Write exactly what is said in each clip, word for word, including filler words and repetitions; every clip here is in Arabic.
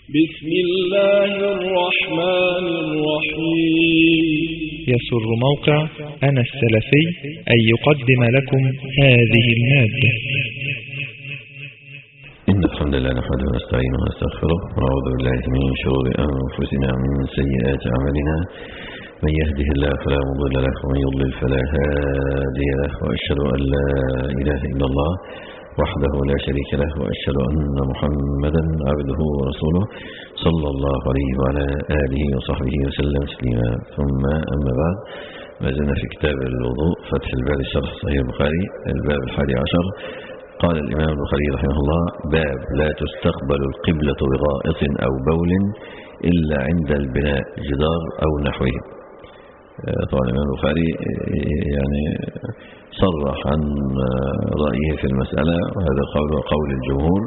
بسم الله الرحمن الرحيم. يسر موقع أنا السلفي أن يقدم لكم هذه المادة. إن الحمد لله نحمده ونستعينه ونستغفره ونعوذ بالله من شرور أنفسنا ومن سيئات أعمالنا. من يهده الله فلا مضل له ومن يضلل فلا هادي له، وأشهد أن لا إله إلا الله وحده لا شريك له، وأشهد أن محمدا عبده ورسوله صلى الله عليه وعلى آله وصحبه وسلم تسليما. ثم أما بعد، ما زلنا في كتاب الوضوء فتح الباب شرح صحيح البخاري، الباب الحادي عشر. قال الإمام البخاري رحمه الله: باب لا تستقبل القبلة بغائط أو بول إلا عند البناء جدار أو نحوه. طبعا الإمام البخاري يعني صرح عن رأيه في المسألة، وهذا قول وقول الجمهور،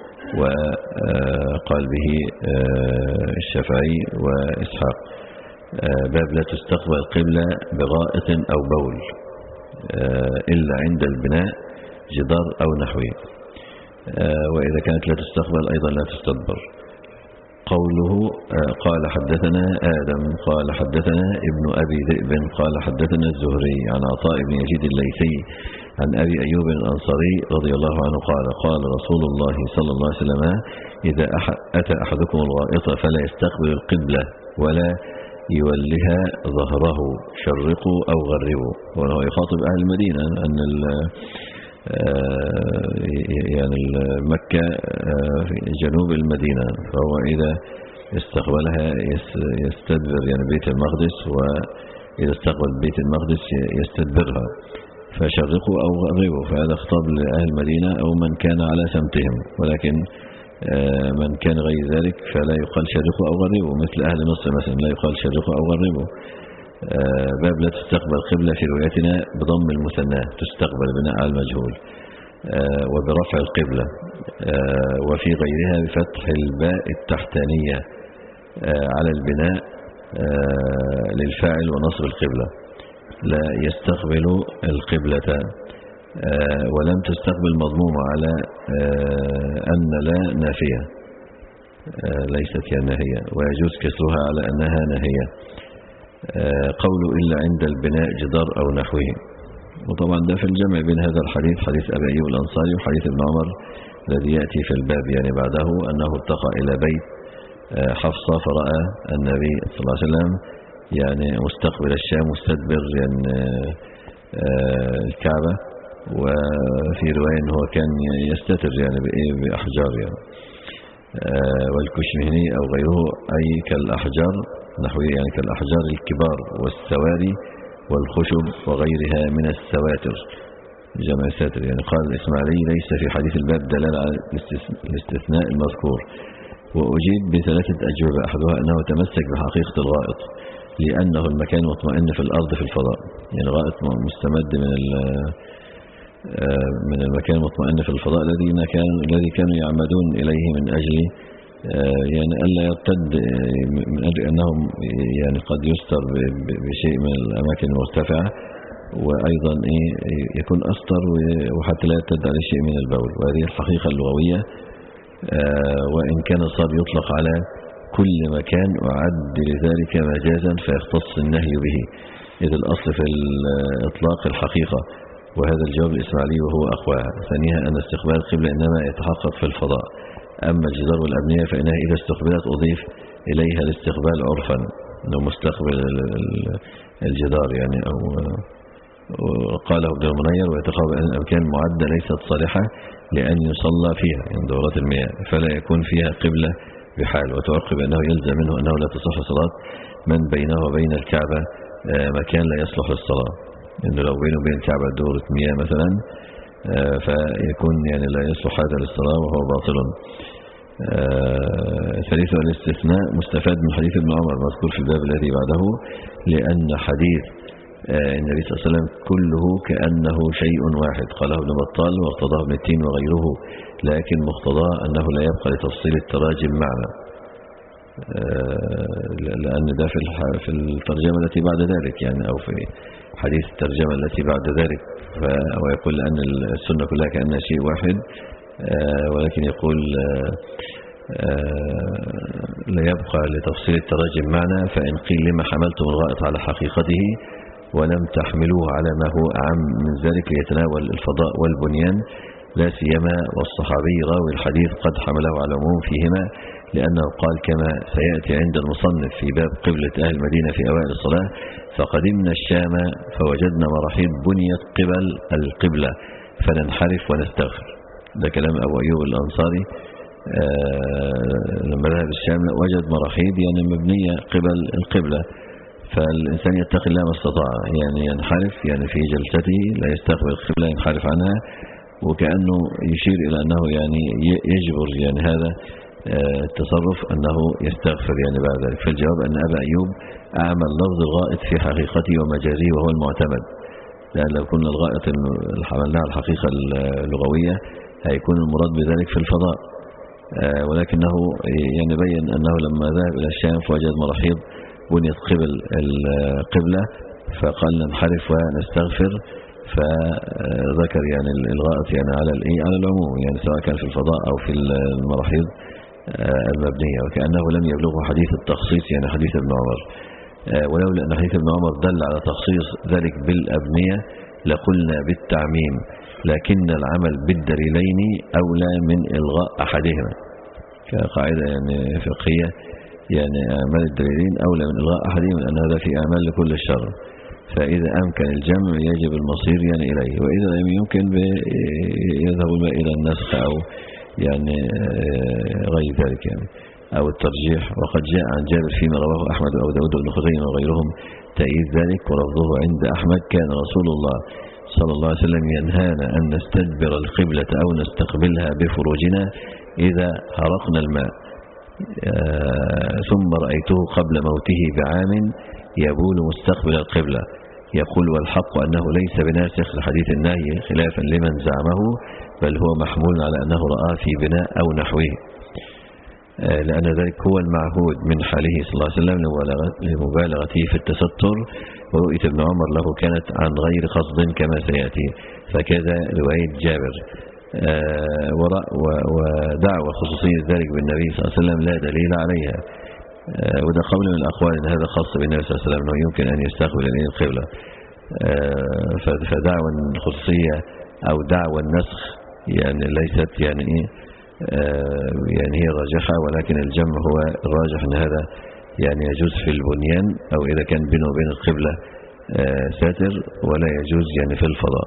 وقال به الشافعي وإسحاق. باب لا تستقبل القبلة بغائط أو بول إلا عند البناء جدار أو نحوه، وإذا كانت لا تستقبل أيضا لا تستدبر. قوله قال حدثنا آدم قال حدثنا ابن أبي ذئب قال حدثنا الزهري عن عطاء بن يزيد الليثي عن أبي أيوب الأنصاري رضي الله عنه قال: قال رسول الله صلى الله عليه وسلم: إذا أتى أحدكم الغائط فلا يستقبل القبلة ولا يولها ظهره، شرقوا أو غربوا. وهو يخاطب أهل المدينة أن يعني مكة في جنوب المدينة، فهو إذا استقبلها يستدبر يعني بيت المقدس، وإذا استقبل بيت المقدس يستدبرها، فشرقوا أو غربوا. فهذا خطاب لأهل المدينة أو من كان على سمتهم، ولكن من كان غير ذلك فلا يقال شرقوا أو غربوا، مثل أهل مصر مثلا لا يقال شرقوا أو غربوا. باب لا تستقبل قبلة في روايتنا بضم المثنى تستقبل بناء على المجهول، وبرفع القبلة، وفي غيرها بفتح الباء التحتانية على البناء للفاعل ونصب القبلة. لا يستقبل القبلة، ولم تستقبل مضمومة على أن لا نافية ليست هي ناهية، ويجوز كسرها على أنها ناهية. قول إلا عند البناء جدار أو نحوه. وطبعا ده في الجمع بين هذا الحديث، حديث أبي أيوب الأنصاري، وحديث ابن عمر الذي يأتي في الباب يعني بعده، أنه ارتقى إلى بيت حفصة فرأى النبي صلى الله عليه وسلم يعني مستقبل الشام مستدبر يعني الكعبة، وفي رواية أنه كان يستتر يعني بأحجار يعني والكشمهني أو غيره، أي كالأحجار نحوه يعني كالأحجار الكبار والسواري والخشب وغيرها من السواتر، جمع ساتر. يعني قال الإسماعيلي: ليس في حديث الباب دلالة على الاستثناء المذكور. وأجيب بثلاثة أجوبة، أحدها أنه تمسك بحقيقة الغائط لأنه المكان مطمئن في الأرض في الفضاء، يعني غائط مستمد من من المكان المطمئن في الفضاء الذي كانوا يعمدون إليه من أجل يعني ألا يرتد، من أجل أنهم يعني قد يستر بشيء من الأماكن المرتفعة، وأيضا إيه يكون أستر وحتى لا يرتد عليه شيء من البول. وهذه الحقيقة اللغوية، وإن كان الصاد يطلق على كل مكان أعد لذلك مجازا فيختص النهي به، إذ الأصل في الإطلاق الحقيقة. وهذا الجواب الإسماعيلي وهو أقوى. ثانيها أن استقبال القبلة إنما يتحقق في الفضاء، أما الجدار والأبنية فإنها إذا استقبلت أضيف إليها الاستقبال عرفا، أنه مستقبل الجدار يعني. أو قاله ابن المنير: ويتقابل أن الأمكان المعدة ليست صالحة لأن يصلى فيها يعني دورات المياه، فلا يكون فيها قبلة بحال. وتعقب أنه يلزم منه أنه لا تصح صلاة من بينه وبين الكعبة مكان لا يصلح للصلاة، إنه لو بينه وبين الكعبة دورة مياه مثلا فيكون يعني لا يصلح هذا للصلاة وهو باطل. ثالثا الاستثناء مستفاد من حديث ابن عمر مذكور في الباب الذي بعده، لأن حديث النبي صلى الله عليه وسلم كله كأنه شيء واحد. قاله ابن بطال واقتضاه ابن التين وغيره، لكن مقتضاه أنه لا يبقى لتفصيل التراجم معنى، لأن ده في الترجمة التي بعد ذلك يعني، أو في حديث الترجمة التي بعد ذلك. ويقول أن السنة كلها كأنها شيء واحد، ولكن يقول لا يبقى لتفصيل التراجم معنى، فإن قيل لما حملتم الغائط على حقيقته ولم تحملوه على ما هو أعم من ذلك ليتناول الفضاء والبنيان، لا سيما والصحابي راوي الحديث قد حمله على العموم فيهما، لأنه قال كما سيأتي عند المصنف في باب قبلة أهل المدينة في أوائل الصلاة: فقدمنا الشام فوجدنا مراحيض بنيت قبل القبلة فننحرف ونستغفر. ده كلام أبو أيوب الأنصاري. آه لما ذهب الشام وجد مراحيض يعني مبنية قبل القبلة، فالإنسان يتقي الله ما استطاع، يعني ينحرف يعني في جلسته لا يستقبل القبلة، ينحرف عنها، وكأنه يشير إلى أنه يعني يجبر يعني هذا التصرف أنه يستغفر يعني بعد ذلك. فالجواب أن أبا أيوب أعمل لفظ الغائط في حقيقته ومجازيه وهو المعتمد، لأن لو كنا الغائط اللي حملناها الحقيقة اللغوية هيكون المراد بذلك في الفضاء، ولكنه يعني بين أنه لما ذهب إلى الشام فوجد مراحيض بنيت قبل القبلة فقال ننحرف ونستغفر، فذكر يعني الغائط يعني على على العموم، يعني سواء كان في الفضاء أو في المراحيض المبنية، وكأنه لم يبلغه حديث التخصيص يعني حديث ابن عمر. ولولا أن حديث ابن عمر دل على تخصيص ذلك بالأبنية لقلنا بالتعميم، لكن العمل بالدليلين أولى من إلغاء أحدهما، كقاعدة يعني فقهية، يعني أعمال الدليلين أولى من إلغاء أحدهما، لأن هذا في أعمال لكل الشر، فإذا أمكن الجمع يجب المصير يعني إليه، وإذا لم يمكن يذهب إلى النسخ أو يعني غير ذلك يعني أو الترجيح. وقد جاء عن جابر فيما رواه أحمد وأبو داود وابن خزيمة وغيرهم تأييد ذلك، ولفظه عند أحمد: كان رسول الله صلى الله عليه وسلم ينهانا أن نستدبر القبلة أو نستقبلها بفروجنا إذا هرقنا الماء، ثم رأيته قبل موته بعام يبول مستقبل القبلة يقول: والحق أنه ليس بناسخ لحديث النهي خلافا لمن زعمه، بل هو محمول على أنه رآه في بناء أو نحوه، لأن ذلك هو المعهود من حاله صلى الله عليه وسلم لمبالغته في التستر، ورؤية ابن عمر له كانت عن غير قصد كما سيأتي، فكذا رواية جابر. ودعوى خصوصية ذلك بالنبي صلى الله عليه وسلم لا دليل عليها، وده قول من الأقوال أن هذا خاص بالنبي صلى الله عليه وسلم أنه يمكن أن يستقبل إليه القبلة، فدعوى الخصوصية أو دعوى النسخ يعني ليست يعني إيه يعني هي راجحة، ولكن الجمع هو الراجح أن هذا يعني يجوز في البنيان أو إذا كان بينه وبين القبلة ساتر، ولا يجوز يعني في الفضاء.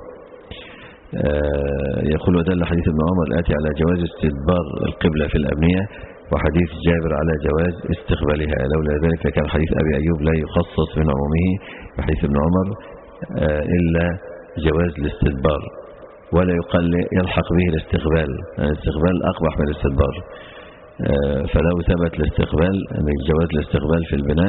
يقول: ودل حديث ابن عمر الآتي على جواز استدبار القبلة في الأبنية، وحديث جابر على جواز استقبالها، لولا ذلك كان حديث أبي أيوب لا يخصص من عمومه بحديث ابن عمر إلا جواز الاستدبار، ولا يقال يلحق به الاستقبال، الاستقبال أقبح من الاستدبار. فلو ثبت الاستقبال أن جواز الاستقبال في البناء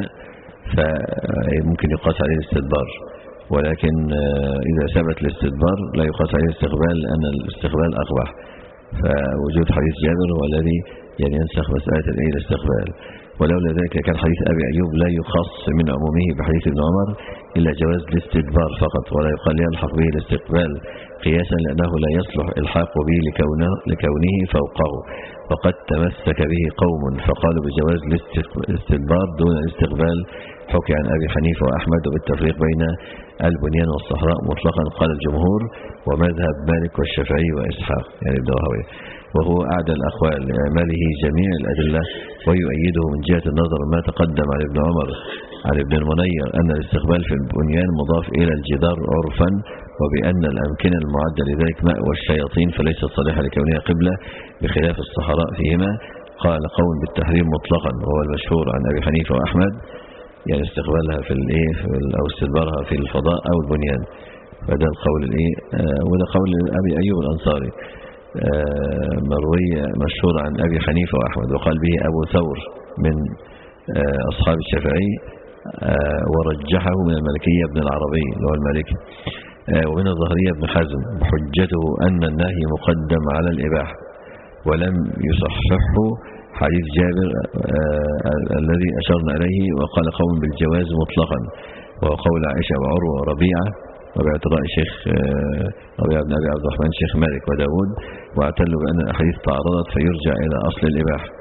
فممكن يقاس عليه الاستدبار، ولكن إذا ثبت الاستدبار لا يقاس عليه الاستقبال لأن الاستقبال أقبح. فوجود حديث جابر هو الذي يعني ينسخ مسألة الاستقبال، ولولا ذلك كان حديث أبي أيوب لا يخص من عمومه بحديث ابن عمر إلا جواز الاستدبار فقط، ولا يقال يلحق به الاستقبال قياسا لأنه لا يصلح الحاق به لكونه, لكونه فوقه، وقد تمسك به قوم فقالوا بجواز الاستدبار دون الاستقبال، حكي عن أبي حنيفة وأحمد، وبالتفريق بين البنيان والصحراء مطلقا قال الجمهور، ومذهب مالك والشافعي وإسحاق يعني ابن راهويه، وهو أعدى الأقوال لإعماله جميع الأدلة، ويؤيده من جهة النظر ما تقدم عن ابن عمر عن ابن المنير أن الاستقبال في البنيان مضاف إلى الجدار عرفا، وبأن الأمكنة المعدة لذلك مأوى الشياطين فليست صالحة لكونها قبلة بخلاف الصحراء فيهما. قال قول بالتحريم مطلقا وهو المشهور عن أبي حنيفة وأحمد، يعني استقبالها في الايه أو استدبارها في الفضاء أو البنيان، فده القول الايه آه وده قول أبي أيوب الأنصاري آه مروية مشهور عن أبي حنيفة وأحمد، وقال به أبو ثور من آه أصحاب الشافعي، آه ورجحه من المالكية ابن العربي اللي هو المالكي، آه ومن الظهرية ابن حزم، بحجته أن النهي مقدم على الإباحة، ولم يصححه حديث جابر آه الذي أشرنا إليه، وقال قوم بالجواز مطلقا، وهو قول عائشة وعروة وربيعة، وباعتراء شيخ آه ربيعة بن أبي عبد الرحمن شيخ مالك وداود، واعتلوا بأن الأحاديث تعارضت فيرجع إلى أصل الإباحة،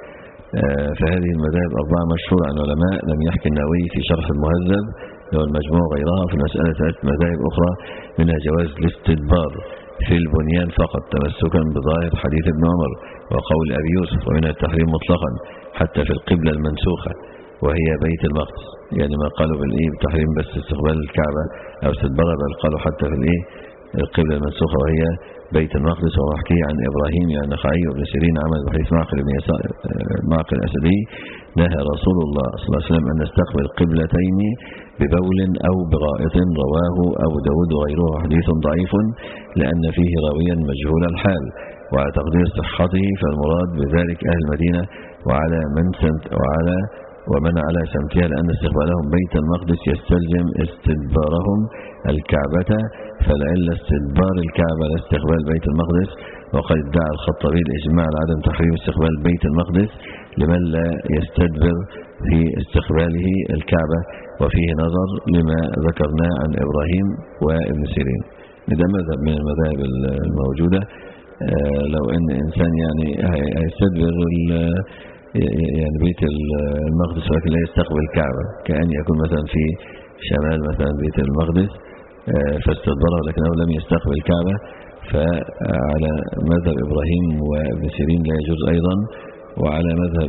فهذه المذاهب أربعة مشهورة عن العلماء. لم يحكي النووي في شرح المهذب له المجموع غيرها في المسألة ثلاث مذاهب أخرى، منها جواز الاستدبار في البنيان فقط تمسكا بظاهر حديث ابن عمر وقول أبي يوسف، ومنها التحريم مطلقا حتى في القبلة المنسوخة وهي بيت المقدس، يعني ما قالوا بالإيه بتحريم بس استقبال الكعبة أو استدبارها، بل قالوا حتى في الإيه القبلة المنسوخة وهي بيت المقدس. وحكي عن إبراهيم يعني نخعي وابن سيرين عمل بحديث معقل بن معقل الأسدي نهى رسول الله صلى الله عليه وسلم أن نستقبل قبلتين ببول أو بغائط، رواه أبو داود وغيره حديث ضعيف لأن فيه راويا مجهول الحال، وعلى تقدير صحته فالمراد بذلك أهل المدينة وعلى من سمت وعلى ومن على سمتها، لأن استقبالهم بيت المقدس يستلزم استدبارهم الكعبة، فلعل استدبار الكعبة لاستقبال بيت المقدس. وقد ادعى الخطابي الإجماع على عدم تحريم استقبال بيت المقدس لمن لا يستدبر في استقباله الكعبة، وفيه نظر لما ذكرناه عن إبراهيم وابن سيرين. ده مذهب من المذاهب الموجودة. لو ان انسان يعني هيستدبر يعني بيت المقدس ولكن لا يستقبل الكعبة، كأن يكون مثلا في شمال مثلا بيت المقدس فاستدبره لكنه لم يستقبل الكعبة، فعلى مذهب إبراهيم وابن سيرين لا يجوز أيضا، وعلى مذهب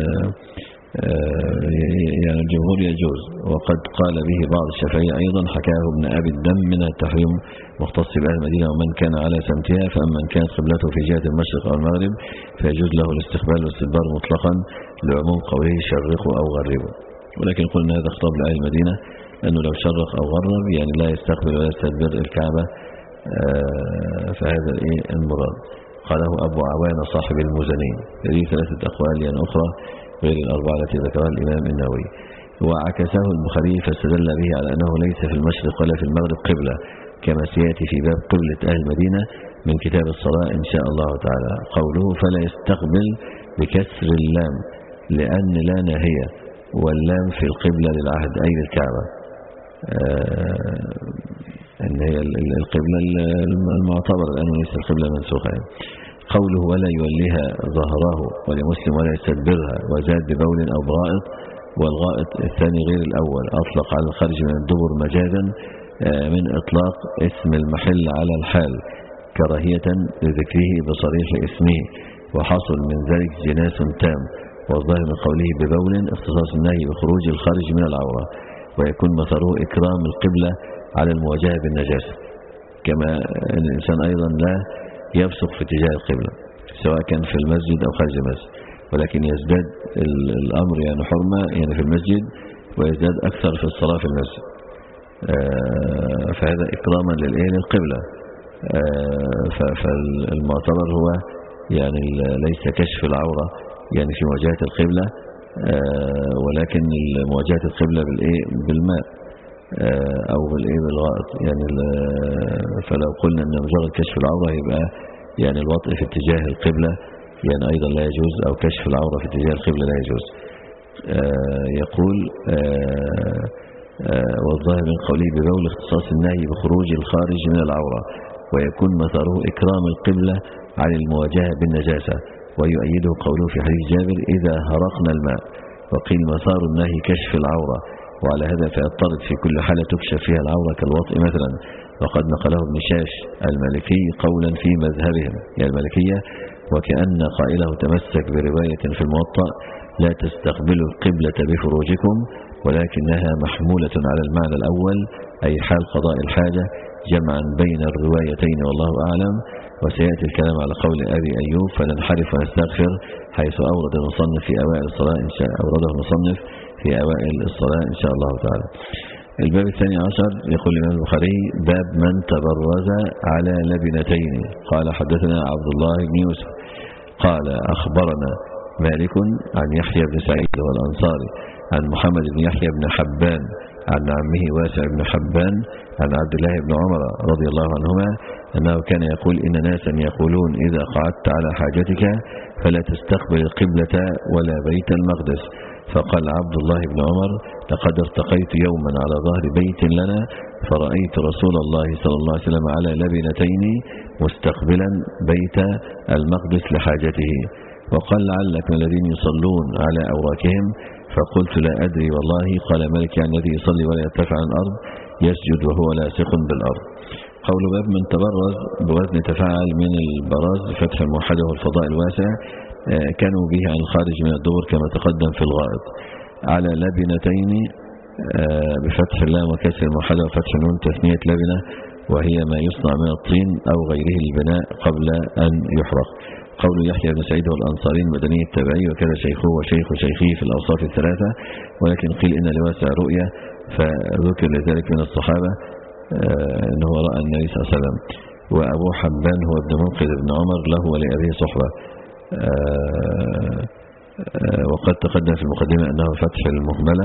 يعني الجمهور يجوز. وقد قال به بعض الشافعية أيضا، حكاه ابن أبي الدم من التحريم مختص بأهل المدينة ومن كان على سمتها، فأما من كانت قبلته في جهة المشرق أو المغرب فيجوز له الاستقبال والاستدبار مطلقا لعموم قوله شرقوا أو غربوا. ولكن قلنا هذا خطاب لأهل المدينة أنه لو شرق أو غرب يعني لا يستقبل ولا يستدبر الكعبة، فهذا إيه المراد. قاله أبو عوان صاحب المزني. هذه ثلاثة أقوال يعني أخرى غير الأربعة التي ذكرها الإمام النووي. وعكسه البخاري فاستدل به على أنه ليس في المشرق ولا في المغرب قبلة، كما سيأتي في باب قبلة أهل المدينة من كتاب الصلاة إن شاء الله تعالى. قوله فلا يستقبل بكسر اللام لأن لا ناهية، واللام في القبلة للعهد أي للكعبة، أن هي القبلة المعتبرة لأنه ليس القبلة منسوخة. قوله ولا يوليها ظهره ولمسلم ولا يستدبرها، وزاد ببول أو بغائط، والغائط الثاني غير الأول، أطلق على الخارج من الدبر مجازا من إطلاق اسم المحل على الحال كراهية لذكره بصريح اسمه، وحصل من ذلك جناس تام. والظاهر من قوله ببول اختصاص النهي بخروج الخارج من العورة، ويكون مثره إكرام القبلة على المواجهة بالنجاسة، كما أن الإنسان أيضا لا يبصق في اتجاه القبلة سواء كان في المسجد أو خارج المسجد، ولكن يزداد الأمر يعني حرمة يعني في المسجد، ويزداد أكثر في الصلاة في المسجد، فهذا إكراما للإيه للقبلة. فالمعتبر هو يعني ليس كشف العورة يعني في مواجهة القبلة، ولكن مواجهة القبلة بالإيه بالماء أو بالإيه بالغائط، يعني فلو قلنا أن مجرد كشف العورة يبقى يعني الوطء في اتجاه القبلة يعني أيضا لا يجوز، أو كشف العورة في اتجاه القبلة لا يجوز. يقول والظاهر من قوله ببول اختصاص النهي بخروج الخارج من العورة، ويكون مثاره إكرام القبلة عن المواجهة بالنجاسة. ويؤيده قوله في حديث جابر إذا هرقنا الماء، وقيل مثار النهي كشف العورة، وعلى هذا فيضطرد في كل حالة تكشف فيها العورة كالوطء مثلا. وقد نقله ابن شاش المالكي قولا في مذهبهم يعني المالكية، وكأن قائله تمسك برواية في الموطأ لا تستقبلوا القبلة بفروجكم، ولكنها محمولة على المعنى الأول أي حال قضاء الحاجة، جمعا بين الروايتين والله أعلم. وسيأتي الكلام على قول أبي أيوب فننحرف ونستغفر، حيث أورد المصنف في أوائل الصلاة إن شاء أورده المصنف في أوائل الصلاة إن شاء الله تعالى. الباب الثاني عشر يقول الإمام البخاري باب من تبرز على لبنتين. قال حدثنا عبد الله بن يوسف قال أخبرنا مالك عن يحيى بن سعيد والأنصاري عن محمد بن يحيى بن حبان عن عمه واسع بن حبان عن عبد الله بن عمر رضي الله عنهما أنه كان يقول إن ناسا يقولون إذا قعدت على حاجتك فلا تستقبل القبلة ولا بيت المقدس. فقال عبد الله بن عمر لقد ارتقيت يوما على ظهر بيت لنا فرأيت رسول الله صلى الله عليه وسلم على لبنتين مستقبلا بيت المقدس لحاجته، وقال لعلك من الذين يصلون على أوراكهم فقلت لا أدري والله. قال مالك يعني الذي يصلي ولا يرتفع عن الأرض يسجد وهو لاصق بالأرض. قول باب من تبرز بوزن تفاعل من البراز بفتح الموحدة والفضاء الواسع كانوا به عن الخارج من الدور كما تقدم في الغائط على لبنتين بفتح اللام وكسر الموحدة وفتح النون تثنية لبنة وهي ما يصنع من الطين أو غيره للبناء قبل أن يحرق. قول يحيى بن سعيد والأنصاري المدني التابعي وكذا شيخه وشيخ شيخه في الأوصاف الثلاثة، ولكن قيل إن لواسع رؤية فذكر لذلك من الصحابة أنه رأى النبي صلى الله عليه وسلم. وأبو حبان هو ابن منقذ بن عمر له ولأبيه صحبة. وقد تقدم في المقدمة أنه فتح المهملة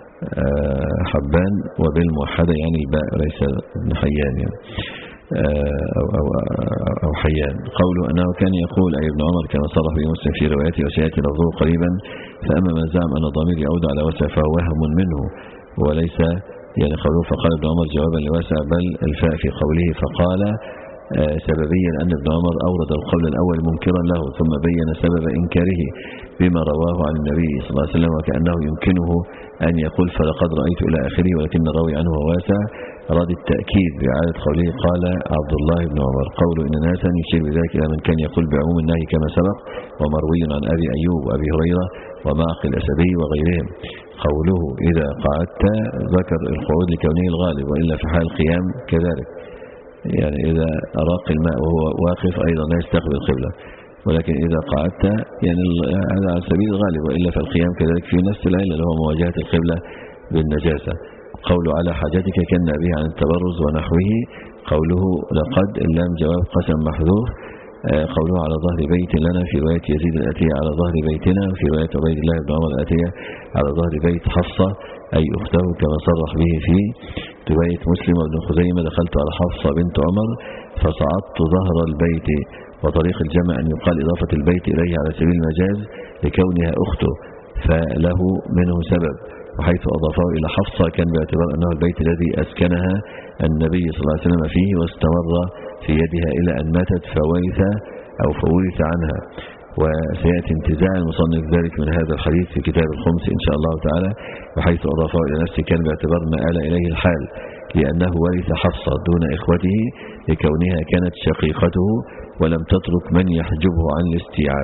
حبان وبالموحدة يعني الباء ليس ابن حيان يعني أو, أو, أو حيان. قوله أنه كان يقول أي ابن عمر كما صرح به مسلم في روايته وسيأتي لفظه قريبا. فأما من زعم أن ضمير يعود على واسع فهو وهم منه وليس يعني قوله فقال ابن عمر جوابا لواسع بل الفاء في قوله فقال سببيا أن ابن عمر أورد القول الأول منكرا له ثم بين سبب إنكاره بما رواه عن النبي صلى الله عليه وسلم وكأنه يمكنه أن يقول فلقد رأيت إلى آخره ولكن الراوي عنه واسع أراد التأكيد بإعادة قوله قال عبد الله بن عمر. قوله إن ناسا يشير بذلك إلى من كان يقول بعموم النهي كما سبق ومروي عن أبي أيوب وأبي هريرة ومعقل الأسدي وغيرهم. قوله إذا قعدت ذكر القعود لكونه الغالب وإلا في حال القيام كذلك يعني إذا أراق الماء وهو واقف أيضا لا يستقبل القبلة ولكن إذا قعدت يعني هذا على سبيل الغالب وإلا في القيام كذلك في نفس العلة اللي هو مواجهة القبلة بالنجاسة. قوله على حاجتك كان به عن التبرز ونحوه. قوله لقد اللام جواب قسم محذوف. قوله على ظهر بيت لنا في رواية يزيد الأتية على ظهر بيتنا في رواية عبيد الله بن عمر الأتية على ظهر بيت حفصة أي أخته كما صرح به في رواية مسلم وابن خزيمة دخلت على حفصة بنت عمر فصعدت ظهر البيت. وطريق الجمع أن يقال إضافة البيت إليه على سبيل المجاز لكونها أخته فله منه سبب وحيث أضافه إلى حفصة كان باعتبار أنه البيت الذي أسكنها النبي صلى الله عليه وسلم فيه واستمر في يدها إلى أن ماتت فورث أو فورث عنها. وسيأتي انتزاع المصنف ذلك من هذا الحديث في كتاب الخمس إن شاء الله تعالى وحيث أضافه إلى نفسه كان باعتبار ما آل إليه الحال لأنه ورث حفصة دون إخوته لكونها كانت شقيقته ولم تترك من يحجبه عن الاستيعاب.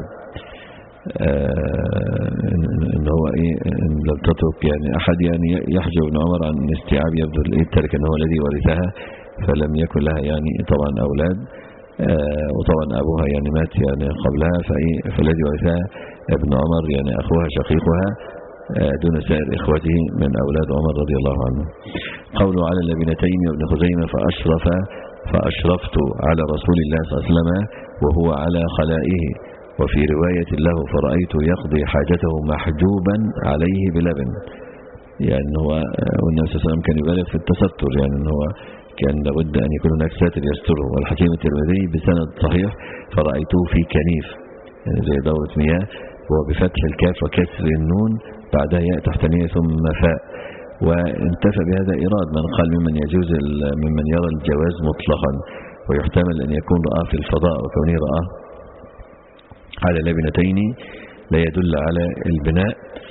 إن هو إيه إن لم تترك يعني أحد يعني يحجب ابن عمر عن الاستيعاب يبدو الترك أنه الذي ورثها فلم يكن لها يعني طبعا أولاد وطبعا أبوها يعني مات يعني قبلها فالذي ورثها ابن عمر يعني أخوها شقيقها دون سائر إخوته من أولاد عمر رضي الله عنه. قوله على اللبنتين وابن خزيمة فأشرف فأشرفت على رسول الله صلى الله عليه وسلم وهو على خلائه. وفي رواية له فرأيت يقضي حاجته محجوبا عليه بلبن يعني هو والنبي صلى الله عليه وسلم كان يبالغ في التستر يعني هو كان لابد أن يكون هناك ساتر يستره. والحكيم الترمذي بسند صحيح فرأيته في كنيف يعني زي دورة مياه وبفتح الكاف وكسر النون بعدها ياء تحتانية ثم فاء. وانتفى بهذا إيراد من قال ممن يجوز ممن يرى الجواز مطلقا ويحتمل أن يكون رآه في الفضاء وكونه رآه على لبنتين لا يدل على البناء.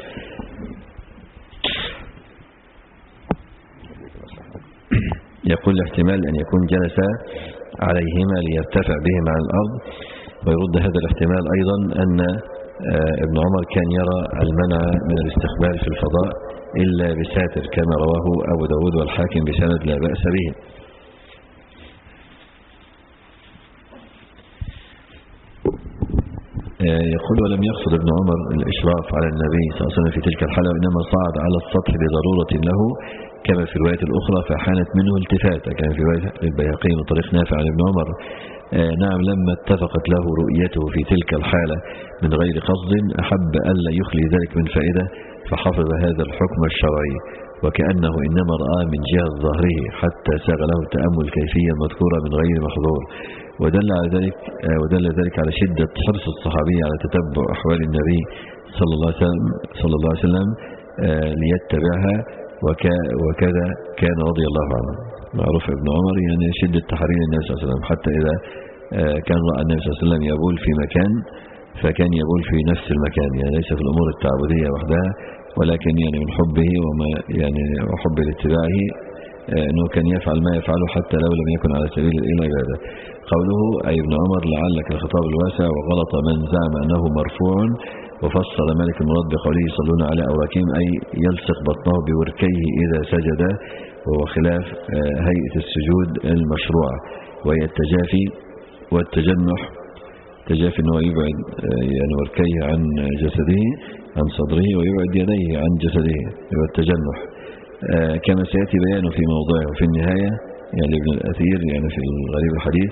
يقول الاحتمال أن يكون جلس عليهما ليرتفع بهما عن الأرض. ويرد هذا الاحتمال أيضا أن ابن عمر كان يرى المنع من الاستقبال في الفضاء إلا بساتر كما رواه أبو داود والحاكم بسند لا بأس به. يقول ولم يقصد ابن عمر الإشراف على النبي صلى الله عليه وسلم في تلك الحالة وإنما صعد على السطح بضرورة له كما في الرواية الأخرى فحانت منه التفاتة كان في رواية البيهقي من طريق نافع عن ابن عمر. نعم لما اتفقت له رؤيته في تلك الحالة من غير قصد أحب ألا يخلي ذلك من فائدة فحفظ هذا الحكم الشرعي وكأنه إنما رآه من جهة ظهره حتى ساغ له التأمل كيفية مذكورة من غير محظور. ودل على ذلك ودل ذلك على شدة حرص الصحابي على تتبع أحوال النبي صلى الله عليه وسلم صلى الله عليه وسلم ليتبعها وكذا كان رضي الله عنه. معروف ابن عمر يعني شدة تحرير النبي صلى الله عليه وسلم حتى إذا كان رأى النبي صلى الله عليه وسلم يبول في مكان فكان يبول في نفس المكان، يعني ليس في الأمور التعبدية وحدها، ولكن يعني من حبه وما يعني وحب لاتباعه أنه كان يفعل ما يفعله حتى لو لم يكن على سبيل العبادة. قوله أي ابن عمر لعلك الخطاب الواسع، وغلط من زعم أنه مرفوع، وفصل مالك المراد بقوله يصلون على أوراكهم أي يلصق بطنه بوركيه إذا سجد، وهو خلاف هيئة السجود المشروعة، وهي التجافي والتجنح. تجافي أنه يبعد يعني وركيه عن جسده عن صدره، ويبعد يديه عن جسده، والتجنح كما سيأتي بيانه في موضعه. وفي النهاية يعني ابن الأثير يعني في الغريب الحديث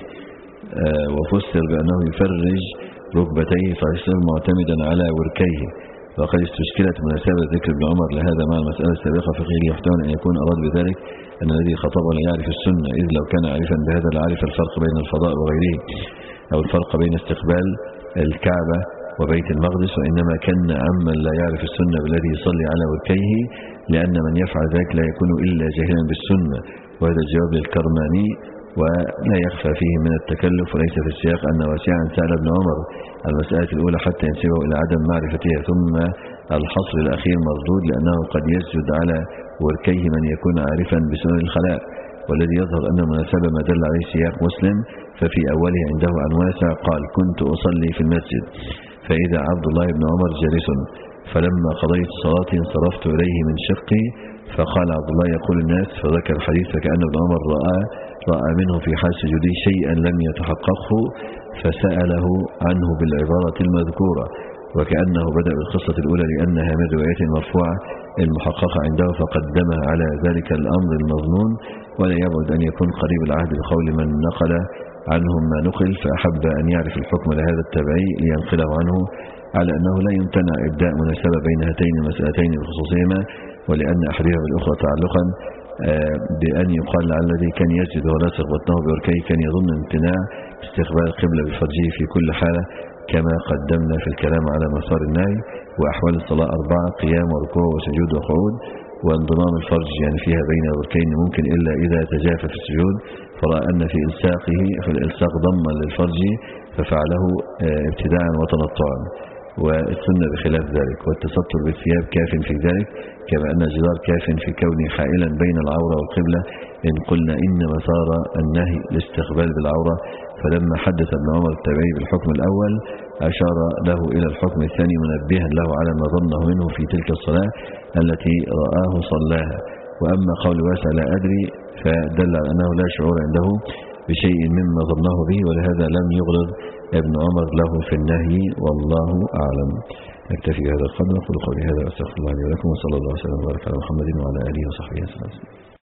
وفسر بأنه يفرج ركبتيه فيصير معتمدا على وركيه، وقد استشكلت مناسبة ذكر ابن عمر لهذا مع المسألة السابقة، فقيل يحتمل أن يكون أراد بذلك أن الذي خطبه لا يعرف السنة، إذ لو كان عارفا بهذا لعرف الفرق بين الفضاء وغيره، أو الفرق بين استقبال الكعبة وبيت المقدس، وإنما كان عمن لا يعرف السنة بالذي يصلي على وركيه، لأن من يفعل ذلك لا يكون إلا جاهلا بالسنة. وهذا الجواب للكرماني ولا يخفى فيه من التكلف، وليس في السياق أن واسعا سأل ابن عمر المسألة الأولى حتى ينسبه إلى عدم معرفتها، ثم الحصر الأخير مردود لأنه قد يسجد على وركيه من يكون عارفا بسنن الخلاء، والذي يظهر أن المناسبة ما دل عليه سياق مسلم، ففي أوله عنده عن واسع قال كنت أصلي في المسجد فإذا عبد الله بن عمر جالس، فلما قضيت صلاتي انصرفت إليه من شقي، فقال عبد الله يقول الناس، فذكر الحديث فكأن ابن عمر رأى رأى منه في حال سجوده شيئا لم يتحققه، فسأله عنه بالعبارة المذكورة، وكأنه بدأ بالقصة الأولى لأنها من رواية مرفوعة المحققة عنده، فقدمها على ذلك الأمر المظنون، ولا يبعد أن يكون قريب العهد بقول من نقل عنهم ما نقل، فأحب أن يعرف الحكم لهذا التابعي لينقله عنه، على أنه لا يمتنع إبداء مناسبة بين هاتين المسألتين بخصوصهما، ولأن أحدهما بالأخرى تعلقا بأن يقال على الذي كان يسجد ولاصق بطنه بوركيه كان يظن امتناع استقبال القبلة بفرجه في كل حالة، كما قدمنا في الكلام على مسار النهي. وأحوال الصلاة أربعة: قيام وركوع وسجود وقعود، وانضمام الفرج يعني فيها بين الوركين ممكن إلا إذا تجافى في السجود، فرأى أن في إلصاقه في الإلصاق ضما للفرج ففعله ابتداعا وتنطعا، والسنة بخلاف ذلك. والتستر بالثياب كاف في ذلك، كما أن الجدار كاف في كونه حائلا بين العورة والقبلة، إن قلنا إنما صار النهي الاستقبال بالعورة. فلما حدث ابن عمر التابعي بالحكم الأول أشار له إلى الحكم الثاني منبها له على ما ظنه منه في تلك الصلاة التي رآه صلاها. وأما قول واسع لا أدري فدل على أنه لا شعور عنده بشيء مما ظنه به، ولهذا لم يغلظ ابن عمر له في النهي، والله أعلم. نكتفي بهذا القدر، أقول قولي هذا وأستغفر الله لي ولكم، وصلى الله وسلم وبارك على محمد وعلى آله وصحبه وسلم.